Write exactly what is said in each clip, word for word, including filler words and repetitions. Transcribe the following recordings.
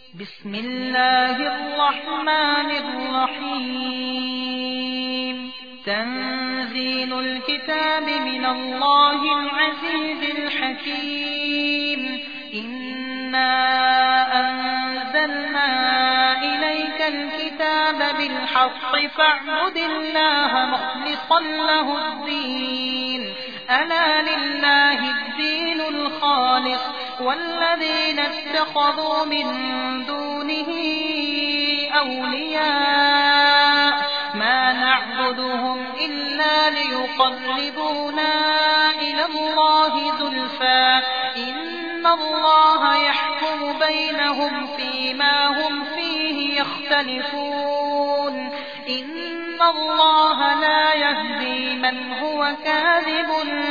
بسم الله الرحمن الرحيم تنزيل الكتاب من الله العزيز الحكيم إنا أنزلنا إليك الكتاب بالحق فاعبد الله مخلصا له الدين ألا لله الدين الخالص والذين اتخذوا من دونه أولياء ما نعبدهم إلا ليقربونا إلى الله زلفى إن الله يحكم بينهم فيما هم فيه يختلفون إن الله لا يهدي من هو كاذب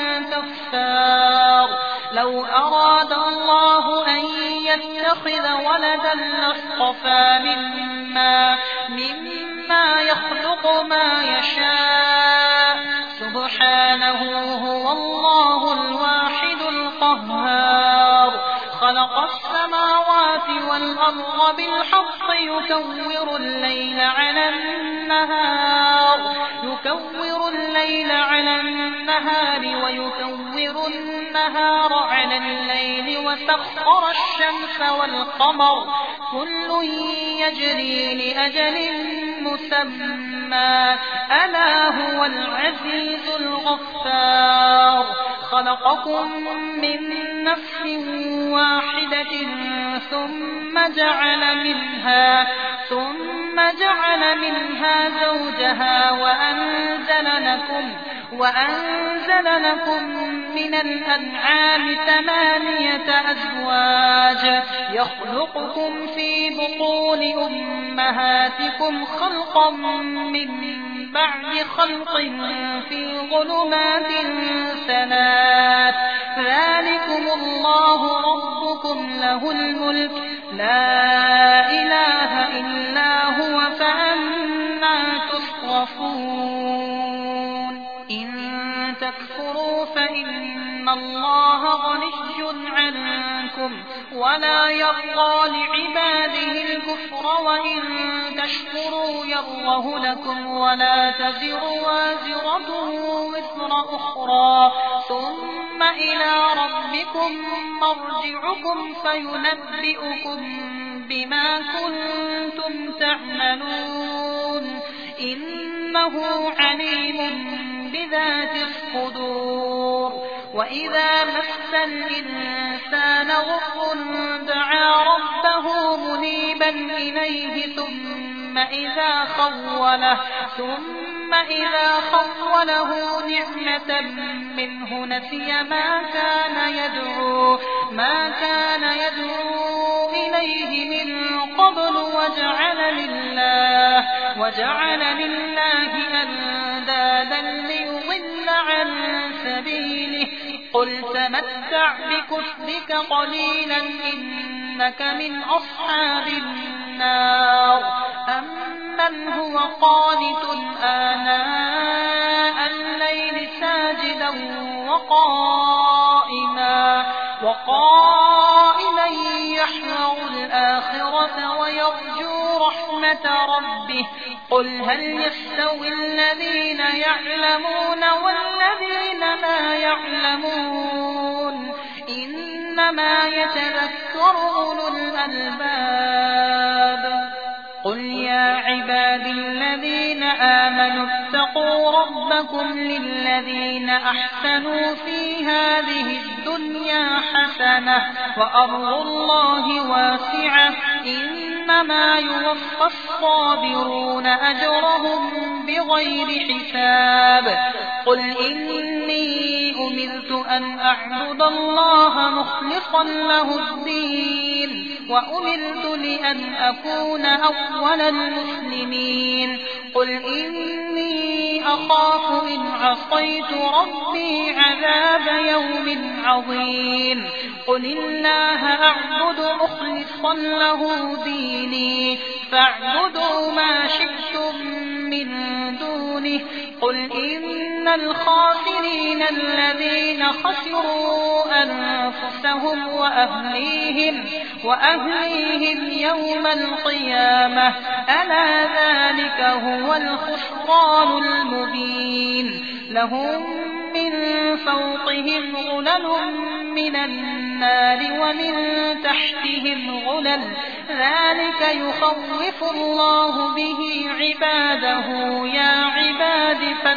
كفار لو أراد الله أن يتخذ ولدا لاصطفى مما, مما يخلق ما يشاء سبحانه هو الله الواحد القهار خلق السماوات والأرض بالحق يكور الليل على النهار يكور الليل على النهار ويكور النهار على الليل وسخر الشمس والقمر كل يجري لأجل مسمى ألا هو العزيز الغفار خلقكم من نفس واحدة ثم جعل منها ثم جعل منها زوجها وأنزل لكم وأنزل لكم من الأنعام ثمانية أزواج يخلقكم في بطون أمهاتكم خلقا من بعد خلق في ظلمات ثلاث ذلكم الله ربكم له الملك لا إله إلا هو فأنى تصرفون إن تكفروا فإن الله غني عنكم ولا يرضى لعباده الكفر وإن تشكروا يرضه لكم ولا تزر وازرة وزر أخرى ثم إلى ربكم مرجعكم فينبئكم بما كنتم تعملون إنه عليم بذات الصدور وإذا مس الإنسان ضر دعا ربه منيبا إليه ثم إذا خوله ثم إذا خوله نعمة منه نسي ما كان يدعو ما كان يدعو إليه من قبل وجعل لله وجعل لله أندادا ليضل عن سبيله قل تمتع بكفرك قليلا إنك من أصحاب النار أمن هو قانت آناء الليل ساجدا وقائما وقائلا يحذر الآخرة ويرجو رحمة ربه قل هل يستوي الذين يعلمون والذين لا يعلمون إنما يتذكر أولو الألباب قل يا عبادي الذين آمنوا اتقوا ربكم للذين أحسنوا في هذه الدنيا حسنة وأرض الله واسعة إنما يوفى الصابرون أجرهم بغير حساب قل إني أمرت أن أعبد الله مخلصا له الدين وأمرت لأن أكون أول المسلمين قل إني أخاف إن عصيت ربي عذاب يوم عظيم قل الله أعبد مخلصا له ديني فاعبدوا ما شئتم من دونه قل إن إن الخاسرين الذين خسروا أنفسهم وأهليهم, وأهليهم يوم القيامة ألا ذلك هو الخسران المبين. لهم من فوقهم غلل من النار ومن تحتهم غلل ذلك يخوف الله به عباده يا عباد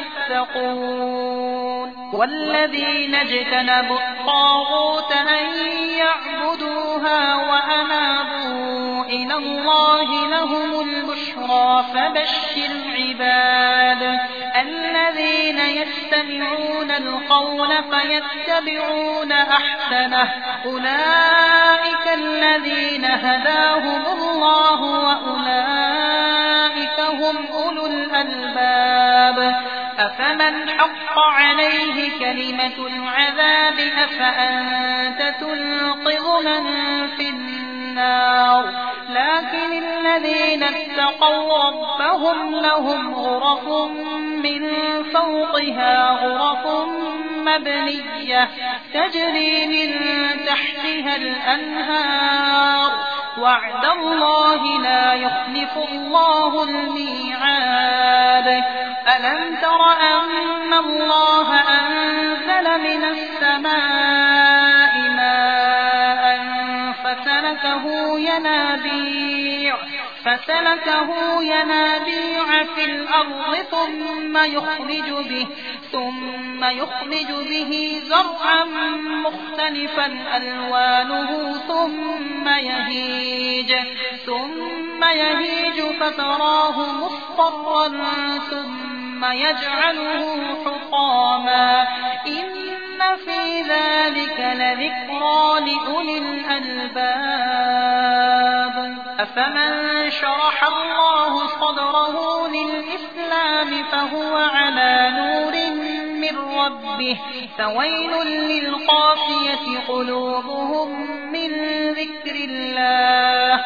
فاتقون. والذين اجتنبوا الطاغوت أن يعبدوها وأنابوا إلى الله لهم البشرى فبشر عباد الذين يستمعون القول فيتبعون أحسنه أولئك الذين هداهم الله وأولئك هم أولو الألباب. أفمن حق عليه كلمة العذاب أفأنت تنقذ من في النار. لكن الذين اتقوا ربهم لهم غرف من فوقها غرف مبنية تجري من تحتها الأنهار وعد الله لا يخلف الله الميعاد. ألم تر أن الله أنزل من السماء ماء فسلكه ينابيع فسلكه ينابيع في الأرض ثم يخرج به ثم يخرج به زرعا مختلفا ألوانه ثم يهيج ثم يهيج فتراه مصفرا ثم يجعله حطاما إن في ذلك لذكرى لأولي الألباب. أفمن شرح الله صدره للإسلام فهو على نور من ربه فويل للقاسية قلوبهم من ذكر الله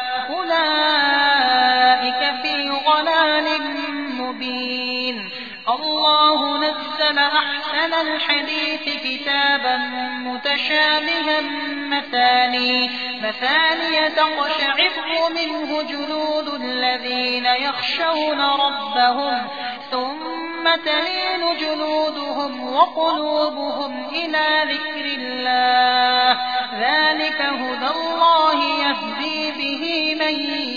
أولئك في ضلال مبين. الله نزل أحسن الحديث كتابا متشابها مثاني مثانية تقشعر منه جلود الذين يخشون ربهم ثم تلين جلودهم وقلوبهم إلى ذكر الله ذلك هدى الله يهدي به من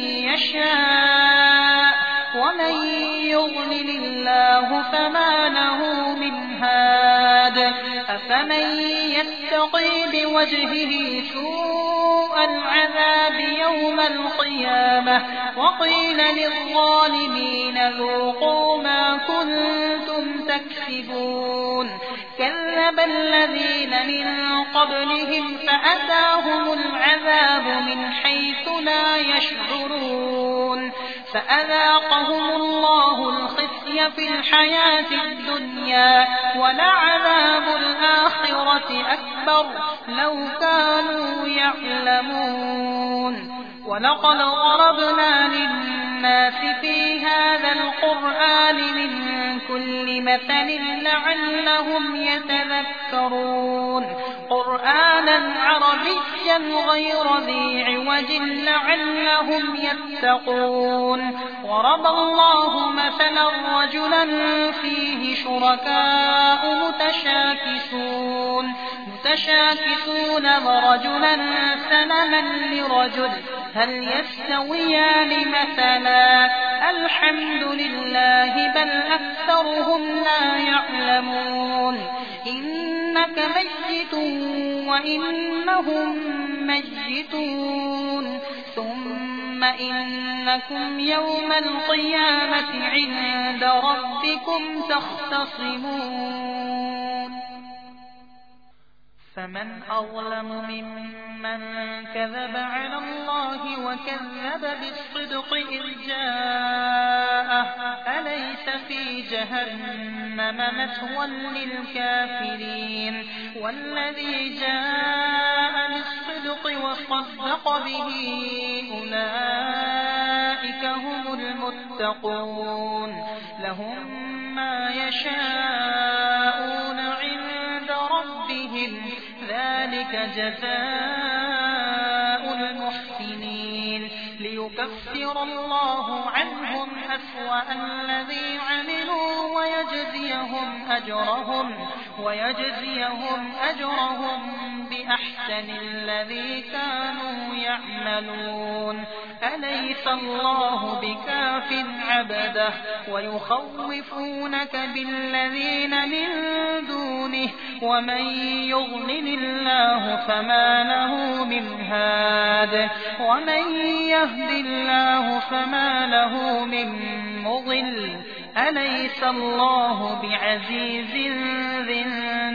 يشاء ومن يضلل الله فما له من هاد. أفمن يتقي بوجهه سوء العذاب يوم القيامة وقيل للظالمين ذوقوا ما كنتم تكسبون. كذب الذين من قبلهم فأتاهم العذاب من حيث لا يشعرون فأذاقهم الله الخزي في الحياة الدنيا ولعذاب الآخرة أكبر لو كانوا يعلمون. ولقد ضربنا للناس في هذا القرآن من كل مثل لعلهم يتذكرون قرآنا عربيا غير ذي عوج لعلهم يتقون. ضرب الله مثلا رجلا فيه شركاء متشاكسون متشاكسون ورجلا سلما لرجل هل يستويان مثلا الحمد لله بل أكثرهم لا يعلمون. إنك ميت وإنهم ميتون ثم إنكم يوم القيامة عند ربكم تختصمون. فمن أظلم ممن كذب على الله وكذب بالصدق إذ جاءه أليس في جهنم مثوى للكافرين. والذي جاء بالصدق وصدق به أولئك هم المتقون المتقون لهم ما يشاءون عند ربهم ذلك جزاء المحسنين ليكفر الله عنهم أسوأ الذي عملوا ويجزيهم أجرهم ويجزيهم أجرهم بأحسن الذي كانوا يعملون أليس الله بكاف عبده ويخوفونك بالذين من دونه ومن يضلل الله فما له من هاد ومن يهد الله فما له من مضل أليس الله بعزيز ذي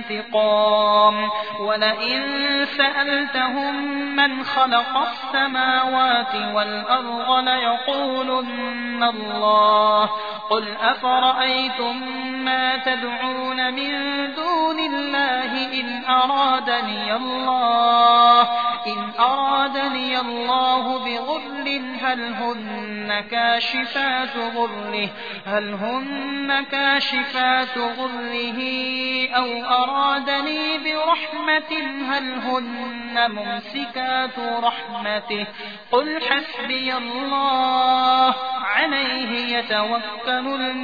انتقام ولئن سألتهم من خلق السماوات والأرض ليقولن الله قل أفرأيتم ما تدعون من دون الله إن أرادني الله إن أرادني الله بضر هل هن كاشفات ضره هل هن كاشفات ضره أو أرادني برحمة هل هن ممسكات رحمته قل حسبي الله عليه يتوكل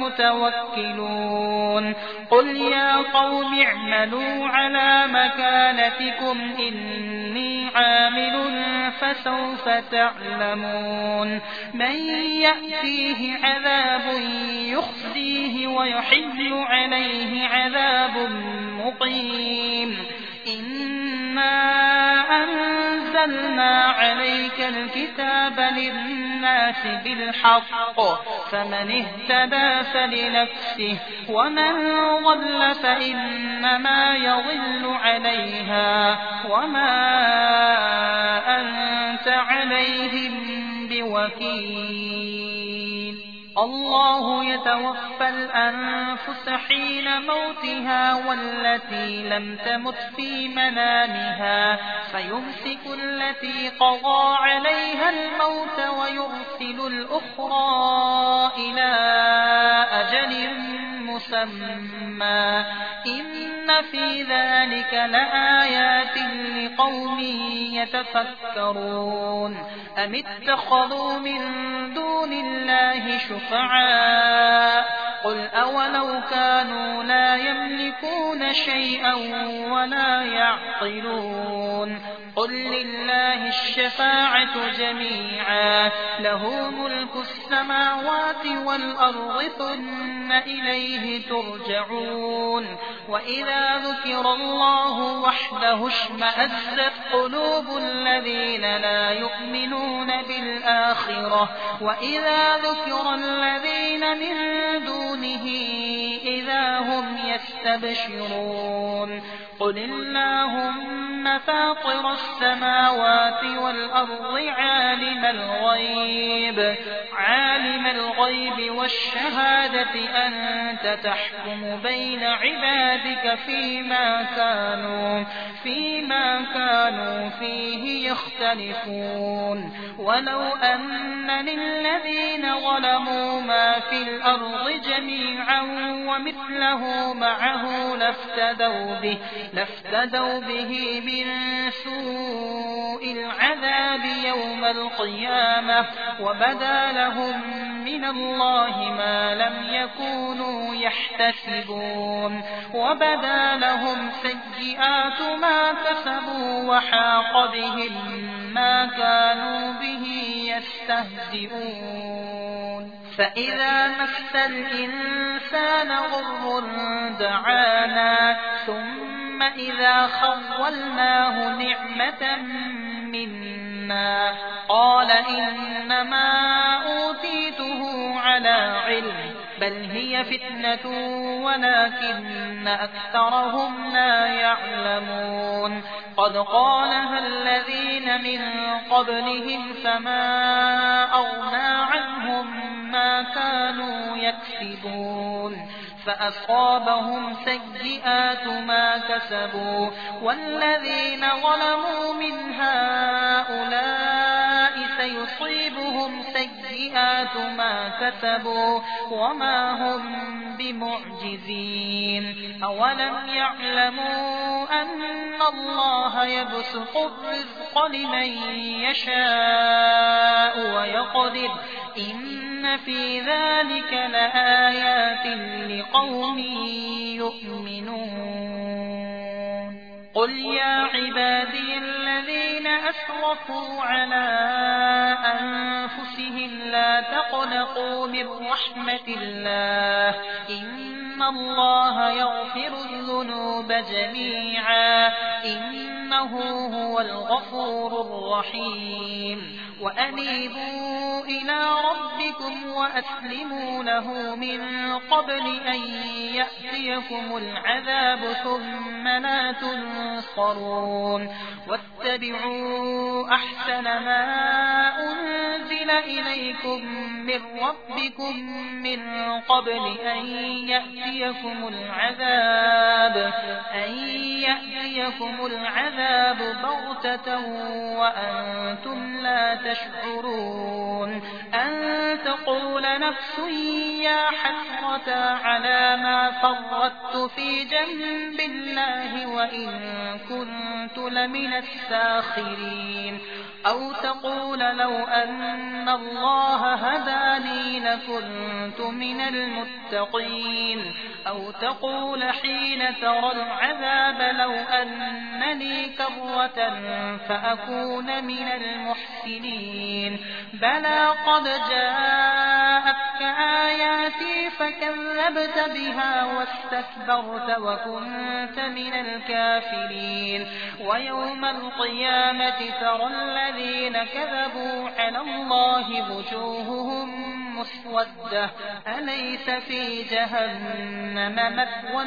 المتوكلون قل يا قوم اعملوا على مكانتكم إني عامل فسوف تعلمون من يأتيه عذاب يخزيه ويحل عليه عذاب مقيم إنا أنزلنا عليك الكتاب للناس بالحق فمن اهتدى فلنفسه ومن ضل فإنما يضل عليها وما أنت عليهم بوكيل الله يتوفى الأنفس حين موتها والتي لم تمت في منامها فيمسك التي قضى عليها الموت ويرسل الأخرى إلى أجل مسمى إن في ذلك لآيات لقوم يتفكرون أم اتخذوا من دون الله شفعاء قل أولو كانوا لا يملكون شيئا ولا يعقلون قل لله الشفاعة جميعا له ملك السماوات والأرض ثم إليه ترجعون وإذا ذكر الله وحده اشمأزت قلوب الذين لا يؤمنون بالآخرة وإذا ذكر الذين من دونه إذا هم يستبشرون قل اللهم فاطر السماوات والأرض عالم الغيب عالم الغيب والشهادة أنت تحكم بين عبادك فيما كانوا فيما كانوا فيه يختلفون ولو أن للذين ظلموا ما في الأرض جميعا ومثله معه لافتدوا به لافتدوا به من سوء العذاب يوم القيامة وبدا لهم من الله ما لم يكونوا يحتسبون وبدا لهم سيئات ما كسبوا وحاق بهم ما كانوا به يستهزئون فإذا مس الإنسان ضر دعانا ثم إذا خولناه نعمة منا قال إنما أوتيته على علم بل هي فتنة ولكن أكثرهم لا يعلمون قد قالها الذين من قبلهم فما أغنى عنهم ما كانوا يكسبون فأصابهم سيئات ما كسبوا والذين ظلموا من هؤلاء فيصيبهم سيئات ما كسبوا وما هم بمعجزين. أولم يعلموا أن الله يبسط الرزق لمن يشاء ويقدر إن في ذلك لآيات لقوم يؤمنون. قل يا عبادي الذين أسرفوا على أنفسهم لا تقنطوا من رحمة الله إن الله يغفر الذنوب جميعا إنه هو الغفور الرحيم. وأنيبوا إلى ربكم وأسلموا له من قبل أن يأتيكم العذاب ثم لا تنصرون. واتبعوا أحسن ما أنزل إليكم من ربكم من قبل أن يأتيكم العذاب أن يأتيكم العذاب بغتة وأنتم لا تشعرون. أن تقول نفس يا حسرة على ما فرطت في جنب الله وإن كنت لمن الساخرين. أو تقول لو أن الله هداني لكنت من المتقين. أو تقول حين ترى العذاب لو أن لي كرة فأكون من المحسنين. بلى قد جاءتك آياتي فكذبت بها واستكبرت وكنت من الكافرين. ويوم القيامة ترى الذين كذبوا على الله وجوههم مسودة أليس في جهنم مثوى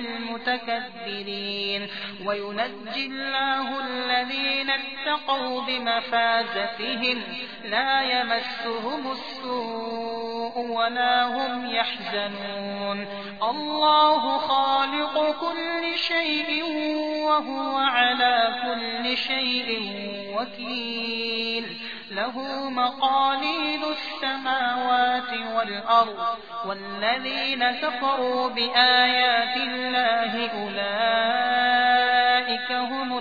للمتكبرين. وينجي الله الذين اتقوا بمفازتهم لا يمسهم السوء ولا هم يحزنون. الله خالق كل شيء وهو على كل شيء وكيل. له مقاليد السماوات والأرض والذين كفروا بآيات الله أولئك هم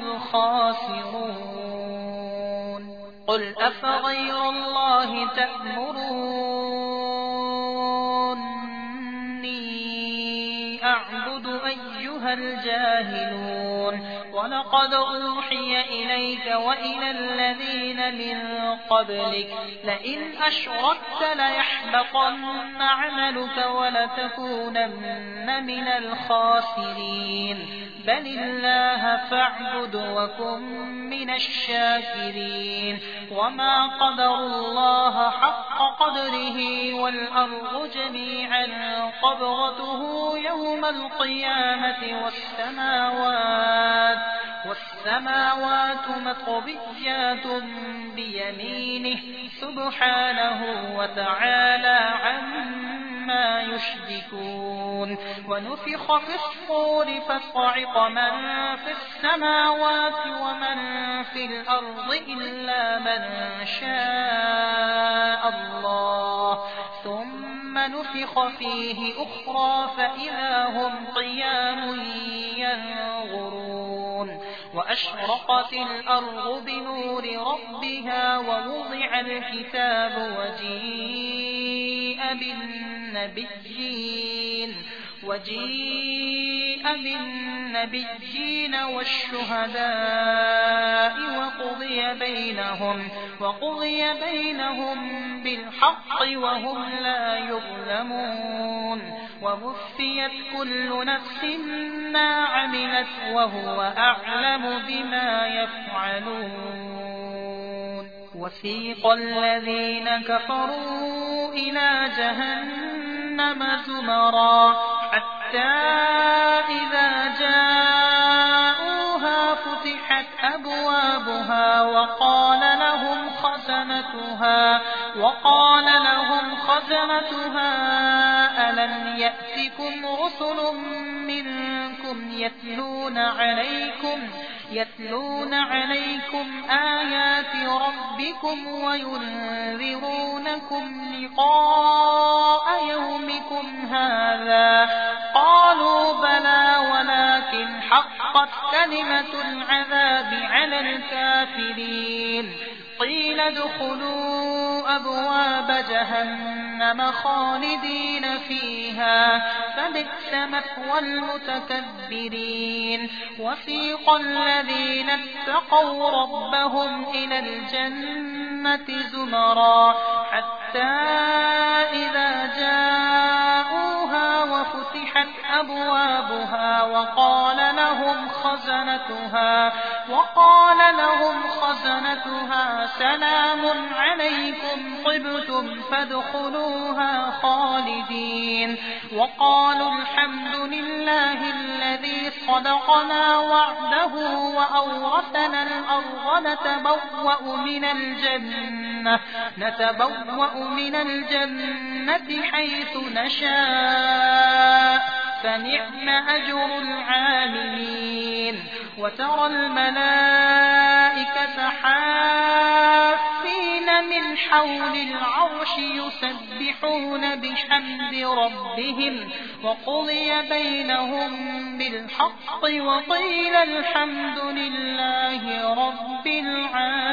الخاسرون. قل أفغير الله تأمروني أعبد أيها الجاهلون. ولقد أوحي إليك وإلى الذين من قبلك لئن أشركت ليحبطن عملك ولتكونن من الخاسرين. بل الله فاعبد وكن من الشاكرين. وما قدر الله حق قدره والأرض جميعا قبضته يوم القيامة والسماوات والسماوات مطويات بيمينه سبحانه وتعالى عما يشركون. ونفخ في الصور فصعق من في السماوات ومن في الأرض إلا من شاء الله ثم نفخ فيه أخرى فإذا هم قيام ينظرون. وأشرقت الأرض بنور ربها ووضع الكتاب وجيء بالنبيين وجيء بالنبيين والشهداء وقضي بينهم وقضي بينهم بالحق وهم لا يظلمون. ووفيت كل نفس ما عملت وهو أعلم بما يفعلون. وسيق الذين كفروا إلى جهنم زمرا حتى إذا جاءوها فتحت أبوابها وقال لهم خزنتها وقال لهم خزنتها ألم يأتكم رسل منكم يتلون عليكم يتلون عليكم آيات ربكم وينذرونكم لقاء يومكم هذا قالوا بلى ولكن حقت كلمة العذاب على الكافرين قيل ادخلوا أبواب جهنم خالدين فيها فبئس مثوى المتكبرين وسيق الذين اتقوا ربهم إلى الجنة زمرا حتى إذا جاءوها وفتحت أبوابها وقال لهم خزنتها وقال لهم خزنتها سلام عليكم طبتم فادخلوها خالدين وقالوا الحمد لله الذي صدقنا وعده وأورثنا الأرض نتبوأ من الجنة نتبوأ من الجنة حيث نشاء فنعم أجر العاملين وترى الملائكة حافين من حول العرش يسبحون بحمد ربهم وقضي بينهم بالحق وقيل الحمد لله رب العالمين.